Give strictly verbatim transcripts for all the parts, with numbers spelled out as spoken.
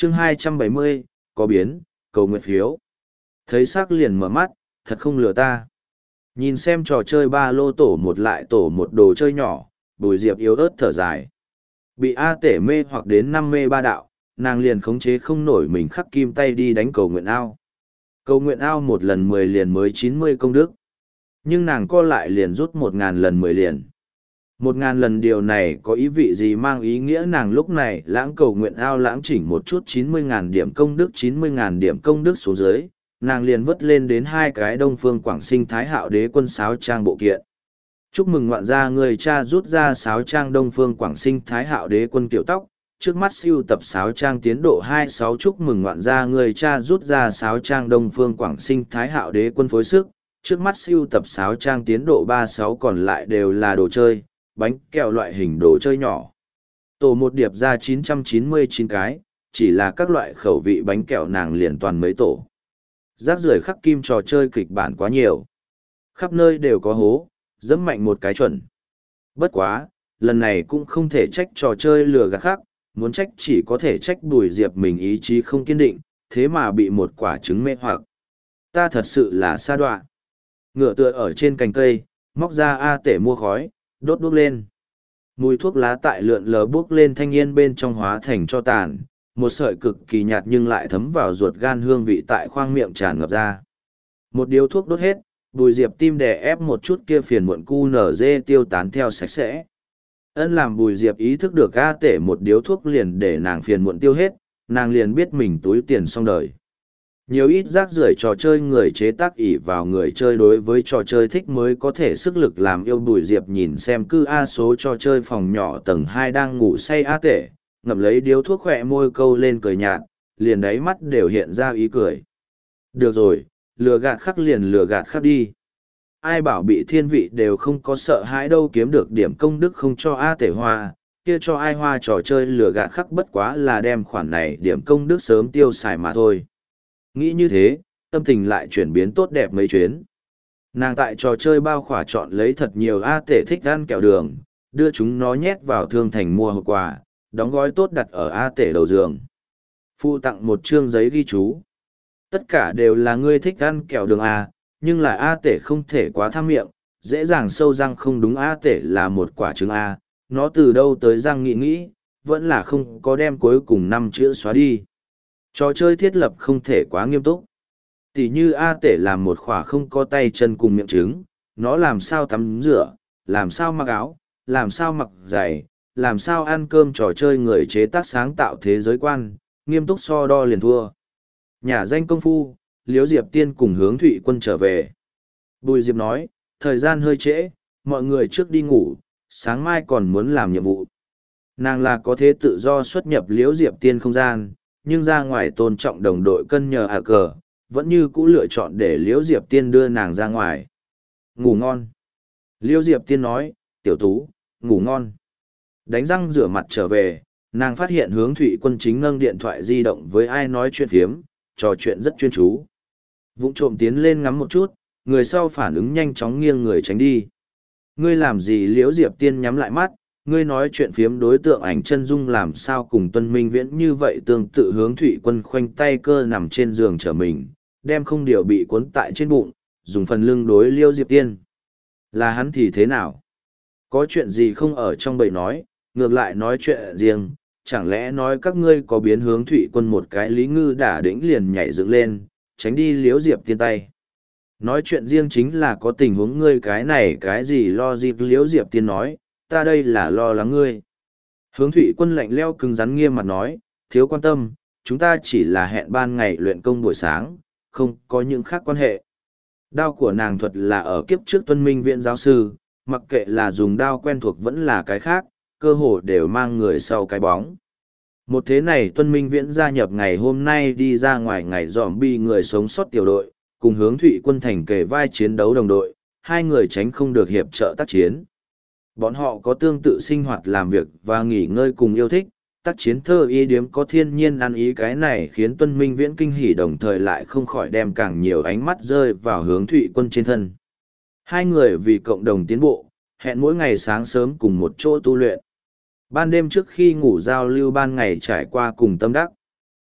chương hai trăm bảy mươi, có biến, cầu nguyện phiếu. Thấy sắc liền mở mắt, thật không lừa ta. Nhìn xem trò chơi ba lô tổ một lại tổ một đồ chơi nhỏ, Bùi Diệp yếu ớt thở dài. Bị A tể mê hoặc đến năm mê ba đạo, nàng liền khống chế không nổi mình khắc kim tay đi đánh cầu nguyện ao. Cầu nguyện ao một lần mười liền mới chín mươi công đức. Nhưng nàng co lại liền rút một ngàn lần mười liền. Một ngàn lần điều này có ý vị gì, mang ý nghĩa nàng lúc này lãng cầu nguyện ao lãng chỉnh một chút chín mươi ngàn điểm công đức chín mươi ngàn điểm công đức xuống dưới, nàng liền vất lên đến hai cái Đông Phương Quảng Sinh Thái Hạo Đế quân sáo trang bộ kiện. Chúc mừng ngoạn gia người cha rút ra sáo trang Đông Phương Quảng Sinh Thái Hạo Đế quân kiểu tóc, trước mắt siêu tập sáo trang tiến độ hai mươi sáu. Chúc mừng ngoạn gia người cha rút ra sáo trang Đông Phương Quảng Sinh Thái Hạo Đế quân phối sức, trước mắt siêu tập sáo trang tiến độ ba mươi sáu, còn lại đều là đồ chơi, bánh kẹo loại hình đồ chơi nhỏ. Tổ một điệp ra chín trăm chín mươi chín cái, chỉ là các loại khẩu vị bánh kẹo nàng liền toàn mấy tổ. Rác rưởi khắc kim trò chơi kịch bản quá nhiều. Khắp nơi đều có hố, dẫm mạnh một cái chuẩn. Bất quá, lần này cũng không thể trách trò chơi lừa gạt khắc, muốn trách chỉ có thể trách Bùi Diệp mình ý chí không kiên định, thế mà bị một quả trứng mê hoặc. Ta thật sự là sa đọa. Ngựa tựa ở trên cành cây, móc ra A tể mua khói, đốt đuốc lên. Mùi thuốc lá tại lượn lờ bước lên thanh niên bên trong hóa thành cho tàn, một sợi cực kỳ nhạt nhưng lại thấm vào ruột gan hương vị tại khoang miệng tràn ngập ra. Một điếu thuốc đốt hết, Bùi Diệp tim đè ép một chút kia phiền muộn cu nở dê tiêu tán theo sạch sẽ. Ân làm Bùi Diệp ý thức được A tể một điếu thuốc liền để nàng phiền muộn tiêu hết, nàng liền biết mình túi tiền xong đời. Nhiều ít rác rưởi trò chơi người chế tác ỷ vào người chơi đối với trò chơi thích mới có thể sức lực làm yêu. Bùi Diệp nhìn xem cư A số trò chơi phòng nhỏ tầng hai đang ngủ say A tể, ngậm lấy điếu thuốc khỏe môi câu lên cười nhạt, liền đáy mắt đều hiện ra ý cười. Được rồi, lừa gạt khắc liền lừa gạt khắc đi. Ai bảo bị thiên vị đều không có sợ hãi đâu, kiếm được điểm công đức không cho A tể hoa, kia cho ai hoa. Trò chơi lừa gạt khắc bất quá là đem khoản này điểm công đức sớm tiêu xài mà thôi. Nghĩ như thế, tâm tình lại chuyển biến tốt đẹp mấy chuyến. Nàng tại trò chơi bao khỏa chọn lấy thật nhiều A tể thích ăn kẹo đường, đưa chúng nó nhét vào thương thành mua hộp quà, đóng gói tốt đặt ở A tể đầu giường. Phụ tặng một chương giấy ghi chú. Tất cả đều là ngươi thích ăn kẹo đường A, nhưng là A tể không thể quá tham miệng, dễ dàng sâu răng không đúng. A tể là một quả trứng A, nó từ đâu tới răng nghĩ nghĩ, vẫn là không có đem cuối cùng năm chữ xóa đi. Trò chơi thiết lập không thể quá nghiêm túc. Tỉ như A tể làm một khỏa không có tay chân cùng miệng trứng, nó làm sao tắm rửa, làm sao mặc áo, làm sao mặc giày, làm sao ăn cơm. Trò chơi người chế tác sáng tạo thế giới quan, nghiêm túc so đo liền thua. Nhà danh công phu, Liễu Diệp Tiên cùng Hướng Thụy Quân trở về. Bùi Diệp nói, thời gian hơi trễ, mọi người trước đi ngủ, sáng mai còn muốn làm nhiệm vụ. Nàng là có thế tự do xuất nhập Liễu Diệp Tiên không gian, nhưng ra ngoài tôn trọng đồng đội cân nhờ à cờ, vẫn như cũ lựa chọn để Liễu Diệp Tiên đưa nàng ra ngoài. Ngủ ngon. Liễu Diệp Tiên nói, tiểu tú, ngủ ngon. Đánh răng rửa mặt trở về, nàng phát hiện Hướng Thụy Quân chính nâng điện thoại di động với ai nói chuyện phiếm, trò chuyện rất chuyên chú. Vụng trộm tiến lên ngắm một chút, người sau phản ứng nhanh chóng nghiêng người tránh đi. Ngươi làm gì? Liễu Diệp Tiên nhắm lại mắt, ngươi nói chuyện phiếm đối tượng ảnh chân dung làm sao cùng Tuân Minh Viễn như vậy tương tự. Hướng Thụy Quân khoanh tay cơ nằm trên giường trở mình, đem không điều bị cuốn tại trên bụng, dùng phần lưng đối Liễu Diệp Tiên. Là hắn thì thế nào? Có chuyện gì không ở trong bầy nói, ngược lại nói chuyện riêng, chẳng lẽ nói các ngươi có biến? Hướng Thụy Quân một cái lý ngư đả đĩnh liền nhảy dựng lên, tránh đi Liễu Diệp Tiên tay. Nói chuyện riêng chính là có tình huống, ngươi cái này cái gì lo dịp? Liễu Diệp Tiên nói, ta đây là lo lắng ngươi. Hướng Thụy Quân lạnh leo cứng rắn nghiêm mặt nói, thiếu quan tâm, chúng ta chỉ là hẹn ban ngày luyện công buổi sáng, không có những khác quan hệ. Đao của nàng thuật là ở kiếp trước Tuân Minh Viễn giáo sư, mặc kệ là dùng đao quen thuộc vẫn là cái khác, cơ hồ đều mang người sau cái bóng. Một thế này Tuân Minh Viễn gia nhập ngày hôm nay đi ra ngoài ngày dòm bi người sống sót tiểu đội, cùng Hướng Thụy Quân thành kề vai chiến đấu đồng đội, hai người tránh không được hiệp trợ tác chiến. Bọn họ có tương tự sinh hoạt làm việc và nghỉ ngơi cùng yêu thích, tác chiến thơ y điếm có thiên nhiên ăn ý, cái này khiến Tuân Minh Viễn kinh hỉ, đồng thời lại không khỏi đem càng nhiều ánh mắt rơi vào Hướng Thụy Quân trên thân. Hai người vì cộng đồng tiến bộ, hẹn mỗi ngày sáng sớm cùng một chỗ tu luyện. Ban đêm trước khi ngủ giao lưu ban ngày trải qua cùng tâm đắc.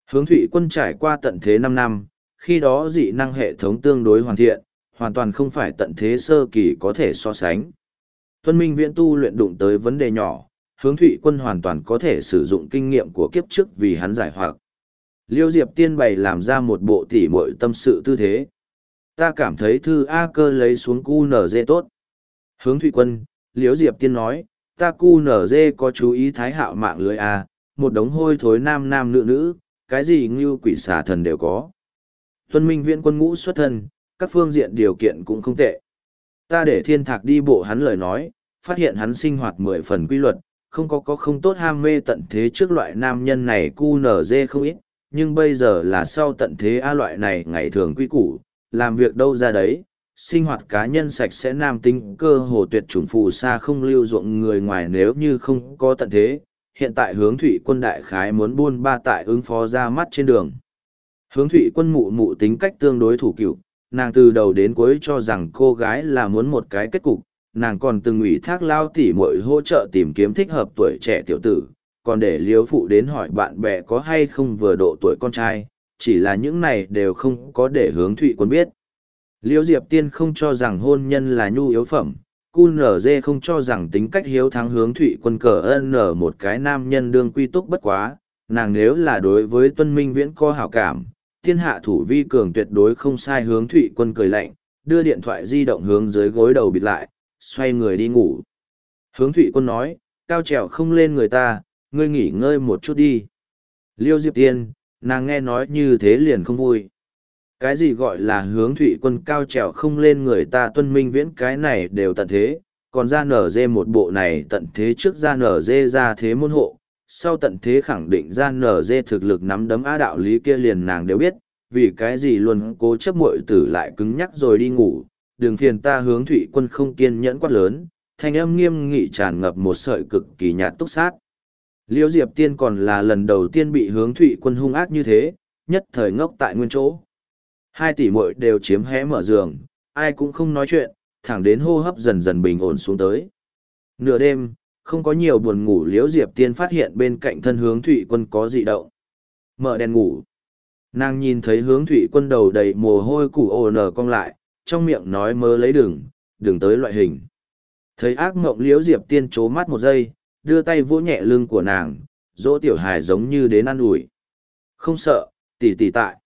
Hướng Thụy Quân trải qua tận thế năm năm, khi đó dị năng hệ thống tương đối hoàn thiện, hoàn toàn không phải tận thế sơ kỳ có thể so sánh. Tuân Minh Viễn tu luyện đụng tới vấn đề nhỏ, Hướng Thụy Quân hoàn toàn có thể sử dụng kinh nghiệm của kiếp trước vì hắn giải hoặc. Liêu Diệp Tiên bày làm ra một bộ tỉ muội tâm sự tư thế. Ta cảm thấy thư A Cơ lấy xuống cu nở dê tốt. Hướng Thụy Quân, Liêu Diệp Tiên nói, ta cu nở dê có chú ý thái hạo mạng lưới A, một đống hôi thối nam nam nữ nữ, cái gì như quỷ xà thần đều có. Tuân Minh Viễn quân ngũ xuất thân, các phương diện điều kiện cũng không tệ. Ta để thiên thạc đi bộ hắn lời nói, phát hiện hắn sinh hoạt mười phần quy luật, không có có không tốt ham mê tận thế trước loại nam nhân này cu nở dê không ít, nhưng bây giờ là sau tận thế A loại này ngày thường quy củ, làm việc đâu ra đấy, sinh hoạt cá nhân sạch sẽ nam tính cơ hồ tuyệt chủng phù sa không lưu ruộng người ngoài nếu như không có tận thế, hiện tại Hướng Thụy Quân đại khái muốn buôn ba tại ứng phó ra mắt trên đường. Hướng Thụy Quân mụ mụ tính cách tương đối thủ cựu, nàng từ đầu đến cuối cho rằng cô gái là muốn một cái kết cục, nàng còn từng ủy thác lao tỉ muội hỗ trợ tìm kiếm thích hợp tuổi trẻ tiểu tử, còn để liếu phụ đến hỏi bạn bè có hay không vừa độ tuổi con trai, chỉ là những này đều không có để Hướng Thụy Quân biết. Liễu Diệp Tiên không cho rằng hôn nhân là nhu yếu phẩm, cu nở dê không cho rằng tính cách hiếu thắng Hướng Thụy Quân cờ ân nở một cái nam nhân đương quy túc bất quá, nàng nếu là đối với Tuân Minh Viễn có hảo cảm, thiên hạ thủ vi cường tuyệt đối không sai. Hướng Thụy Quân cười lạnh, đưa điện thoại di động hướng dưới gối đầu bịt lại, xoay người đi ngủ. Hướng Thụy Quân nói, cao trèo không lên người ta, ngươi nghỉ ngơi một chút đi. Liêu Diệp Tiên, nàng nghe nói như thế liền không vui. Cái gì gọi là Hướng Thụy Quân cao trèo không lên người ta? Tuân Minh Viễn cái này đều tận thế, còn ra nở dê một bộ này tận thế trước ra nở dê ra thế môn hộ, sau tận thế khẳng định ra nở dê thực lực nắm đấm á đạo lý kia liền nàng đều biết, vì cái gì luôn cố chấp muội tử lại cứng nhắc rồi đi ngủ, đừng phiền ta. Hướng Thụy Quân không kiên nhẫn quát lớn, thanh âm nghiêm nghị tràn ngập một sợi cực kỳ nhạt túc sát. Liễu Diệp Tiên còn là lần đầu tiên bị Hướng Thụy Quân hung ác như thế, nhất thời ngốc tại nguyên chỗ. Hai tỷ muội đều chiếm hé mở giường, ai cũng không nói chuyện, thẳng đến hô hấp dần dần bình ổn xuống tới. Nửa đêm, không có nhiều buồn ngủ, Liễu Diệp Tiên phát hiện bên cạnh thân Hướng Thụy Quân có dị động. Mở đèn ngủ. Nàng nhìn thấy Hướng Thụy Quân đầu đầy mồ hôi củ ồ nở cong lại, trong miệng nói mơ lấy đừng, đừng tới loại hình. Thấy ác mộng, Liễu Diệp Tiên trố mắt một giây, đưa tay vỗ nhẹ lưng của nàng, dỗ tiểu hài giống như đến ăn ủi. Không sợ, tỷ tỷ tại.